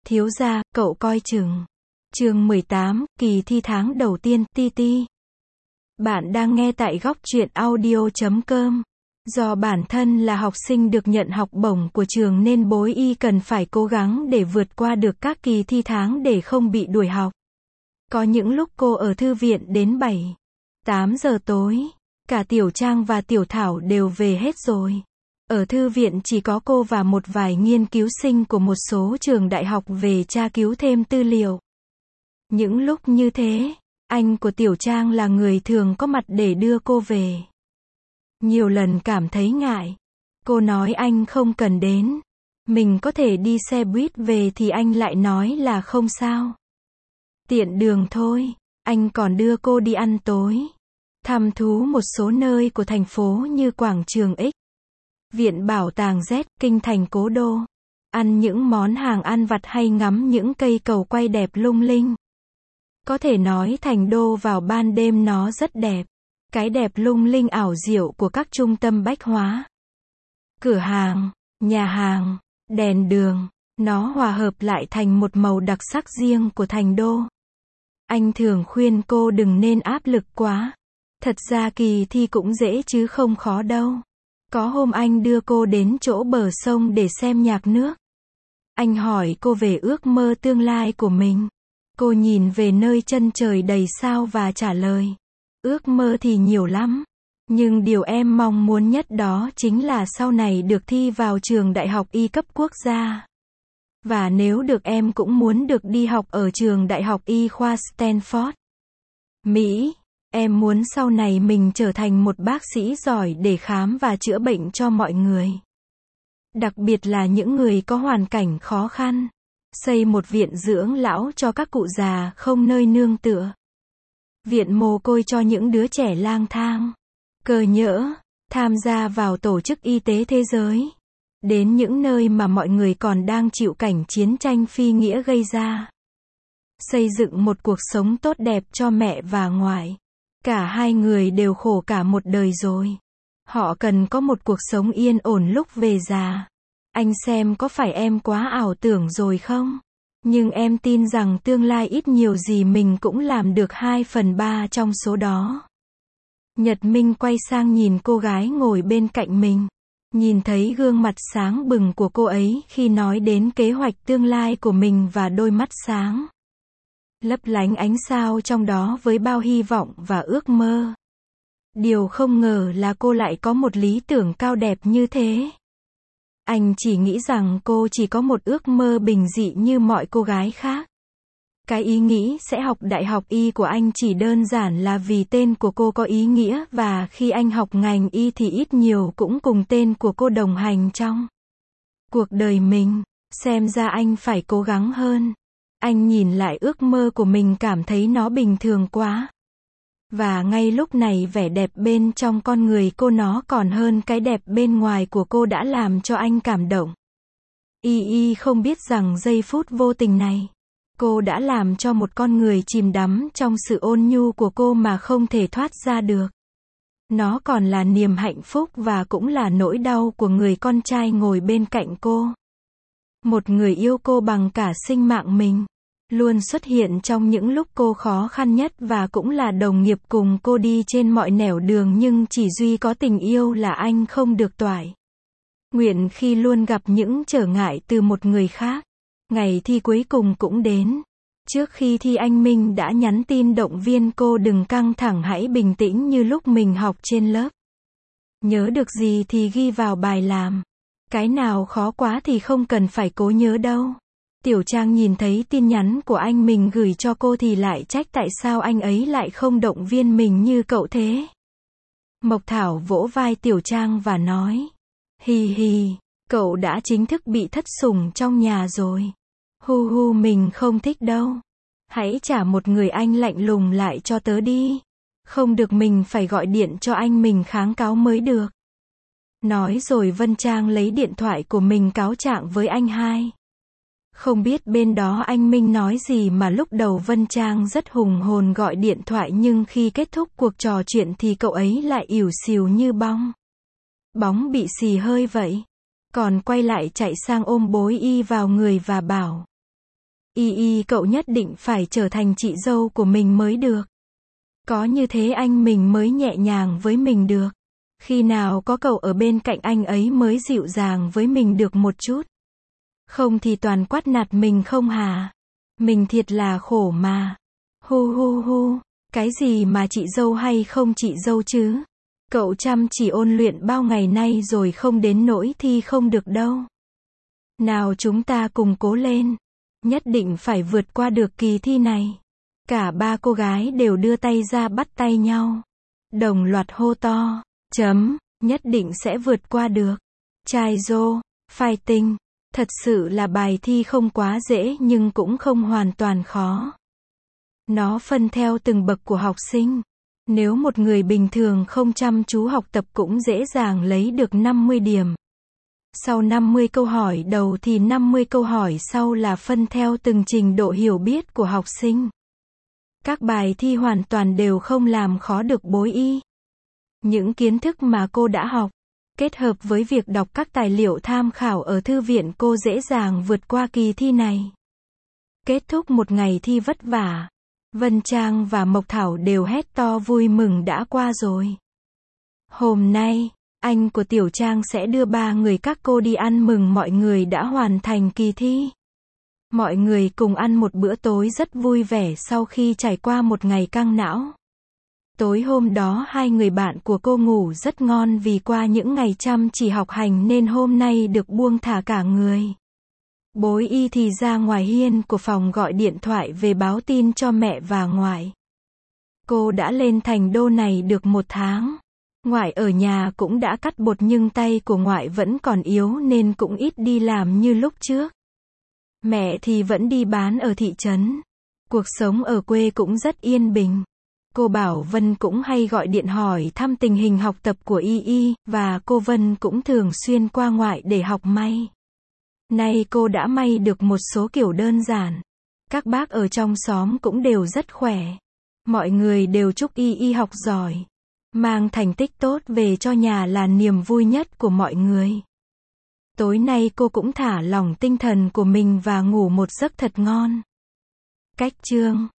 Thiếu gia, cậu coi chừng. Chương 18, kỳ thi tháng đầu tiên, TT. Bạn đang nghe tại góc truyện audio.com. Do bản thân là học sinh được nhận học bổng của trường nên bối y cần phải cố gắng để vượt qua được các kỳ thi tháng để không bị đuổi học. Có những lúc cô ở thư viện đến 7, 8 giờ tối. Cả Tiểu Trang và Tiểu Thảo đều về hết rồi. Ở thư viện chỉ có cô và một vài nghiên cứu sinh của một số trường đại học về tra cứu thêm tư liệu. Những lúc như thế, anh của Tiểu Trang là người thường có mặt để đưa cô về. Nhiều lần cảm thấy ngại. Cô nói anh không cần đến. Mình có thể đi xe buýt về thì anh lại nói là không sao. Tiện đường thôi. Anh còn đưa cô đi ăn tối. Thăm thú một số nơi của thành phố như quảng trường X, viện bảo tàng Z, kinh thành cố đô. Ăn những món hàng ăn vặt hay ngắm những cây cầu quay đẹp lung linh. Có thể nói thành đô vào ban đêm nó rất đẹp. Cái đẹp lung linh ảo diệu của các trung tâm bách hóa, cửa hàng, nhà hàng, đèn đường, nó hòa hợp lại thành một màu đặc sắc riêng của thành đô. Anh thường khuyên cô đừng nên áp lực quá. Thật ra kỳ thi cũng dễ chứ không khó đâu. Có hôm anh đưa cô đến chỗ bờ sông để xem nhạc nước. Anh hỏi cô về ước mơ tương lai của mình. Cô nhìn về nơi chân trời đầy sao và trả lời. Ước mơ thì nhiều lắm. Nhưng điều em mong muốn nhất đó chính là sau này được thi vào trường đại học y cấp quốc gia. Và nếu được em cũng muốn được đi học ở trường đại học y khoa Stanford, Mỹ. Em muốn sau này mình trở thành một bác sĩ giỏi để khám và chữa bệnh cho mọi người. Đặc biệt là những người có hoàn cảnh khó khăn. Xây một viện dưỡng lão cho các cụ già không nơi nương tựa. Viện mồ côi cho những đứa trẻ lang thang. Cơ nhỡ, tham gia vào tổ chức y tế thế giới. Đến những nơi mà mọi người còn đang chịu cảnh chiến tranh phi nghĩa gây ra. Xây dựng một cuộc sống tốt đẹp cho mẹ và ngoại. Cả hai người đều khổ cả một đời rồi. Họ cần có một cuộc sống yên ổn lúc về già. Anh xem có phải em quá ảo tưởng rồi không? Nhưng em tin rằng tương lai ít nhiều gì mình cũng làm được 2/3 trong số đó. Nhật Minh quay sang nhìn cô gái ngồi bên cạnh mình. Nhìn thấy gương mặt sáng bừng của cô ấy khi nói đến kế hoạch tương lai của mình và đôi mắt sáng lấp lánh ánh sao trong đó với bao hy vọng và ước mơ. Điều không ngờ là cô lại có một lý tưởng cao đẹp như thế. Anh chỉ nghĩ rằng cô chỉ có một ước mơ bình dị như mọi cô gái khác. Cái ý nghĩ sẽ học đại học y của anh chỉ đơn giản là vì tên của cô có ý nghĩa và khi anh học ngành y thì ít nhiều cũng cùng tên của cô đồng hành trong cuộc đời mình. Xem ra anh phải cố gắng hơn. Anh nhìn lại ước mơ của mình cảm thấy nó bình thường quá. Và ngay lúc này vẻ đẹp bên trong con người cô nó còn hơn cái đẹp bên ngoài của cô đã làm cho anh cảm động. Y không biết rằng giây phút vô tình này, cô đã làm cho một con người chìm đắm trong sự ôn nhu của cô mà không thể thoát ra được. Nó còn là niềm hạnh phúc và cũng là nỗi đau của người con trai ngồi bên cạnh cô. Một người yêu cô bằng cả sinh mạng mình. Luôn xuất hiện trong những lúc cô khó khăn nhất và cũng là đồng nghiệp cùng cô đi trên mọi nẻo đường nhưng chỉ duy có tình yêu là anh không được toại nguyện khi luôn gặp những trở ngại từ một người khác. Ngày thi cuối cùng cũng đến. Trước khi thi anh Minh đã nhắn tin động viên cô đừng căng thẳng, hãy bình tĩnh như lúc mình học trên lớp. Nhớ được gì thì ghi vào bài làm. Cái nào khó quá thì không cần phải cố nhớ đâu. Tiểu Trang nhìn thấy tin nhắn của anh mình gửi cho cô thì lại trách tại sao anh ấy lại không động viên mình như cậu thế. Mộc Thảo vỗ vai Tiểu Trang và nói. Hì hì, cậu đã chính thức bị thất sủng trong nhà rồi. Hu hu, mình không thích đâu. Hãy trả một người anh lạnh lùng lại cho tớ đi. Không được mình phải gọi điện cho anh mình kháng cáo mới được. Nói rồi Vân Trang lấy điện thoại của mình cáo trạng với anh hai. Không biết bên đó anh Minh nói gì mà lúc đầu Vân Trang rất hùng hồn gọi điện thoại nhưng khi kết thúc cuộc trò chuyện thì cậu ấy lại ỉu xìu như bóng bị xì hơi vậy. Còn quay lại chạy sang ôm bối y vào người và bảo. Y cậu nhất định phải trở thành chị dâu của mình mới được. Có như thế anh mình mới nhẹ nhàng với mình được. Khi nào có cậu ở bên cạnh anh ấy mới dịu dàng với mình được một chút. Không thì toàn quát nạt mình không hả? Mình thiệt là khổ mà. Hu hu hu, cái gì mà chị dâu hay không chị dâu chứ? Cậu chăm chỉ ôn luyện bao ngày nay rồi không đến nỗi thi không được đâu. Nào chúng ta cùng cố lên. Nhất định phải vượt qua được kỳ thi này. Cả ba cô gái đều đưa tay ra bắt tay nhau. Đồng loạt hô to. Nhất định sẽ vượt qua được. Chaizo, fighting. Thật sự là bài thi không quá dễ nhưng cũng không hoàn toàn khó. Nó phân theo từng bậc của học sinh. Nếu một người bình thường không chăm chú học tập cũng dễ dàng lấy được 50 điểm. Sau 50 câu hỏi đầu thì 50 câu hỏi sau là phân theo từng trình độ hiểu biết của học sinh. Các bài thi hoàn toàn đều không làm khó được Bối Y. Những kiến thức mà cô đã học, kết hợp với việc đọc các tài liệu tham khảo ở thư viện cô dễ dàng vượt qua kỳ thi này. Kết thúc một ngày thi vất vả, Vân Trang và Mộc Thảo đều hét to vui mừng đã qua rồi. Hôm nay, anh của Tiểu Trang sẽ đưa ba người các cô đi ăn mừng mọi người đã hoàn thành kỳ thi. Mọi người cùng ăn một bữa tối rất vui vẻ sau khi trải qua một ngày căng não. Tối hôm đó hai người bạn của cô ngủ rất ngon vì qua những ngày chăm chỉ học hành nên hôm nay được buông thả cả người. Bối Y thì ra ngoài hiên của phòng gọi điện thoại về báo tin cho mẹ và ngoại. Cô đã lên thành đô này được 1 tháng. Ngoại ở nhà cũng đã cắt bột nhưng tay của ngoại vẫn còn yếu nên cũng ít đi làm như lúc trước. Mẹ thì vẫn đi bán ở thị trấn. Cuộc sống ở quê cũng rất yên bình. Cô Bảo Vân cũng hay gọi điện hỏi thăm tình hình học tập của Y, và cô Vân cũng thường xuyên qua ngoại để học may. Nay cô đã may được một số kiểu đơn giản. Các bác ở trong xóm cũng đều rất khỏe. Mọi người đều chúc Y học giỏi. Mang thành tích tốt về cho nhà là niềm vui nhất của mọi người. Tối nay cô cũng thả lỏng tinh thần của mình và ngủ một giấc thật ngon. Cách chương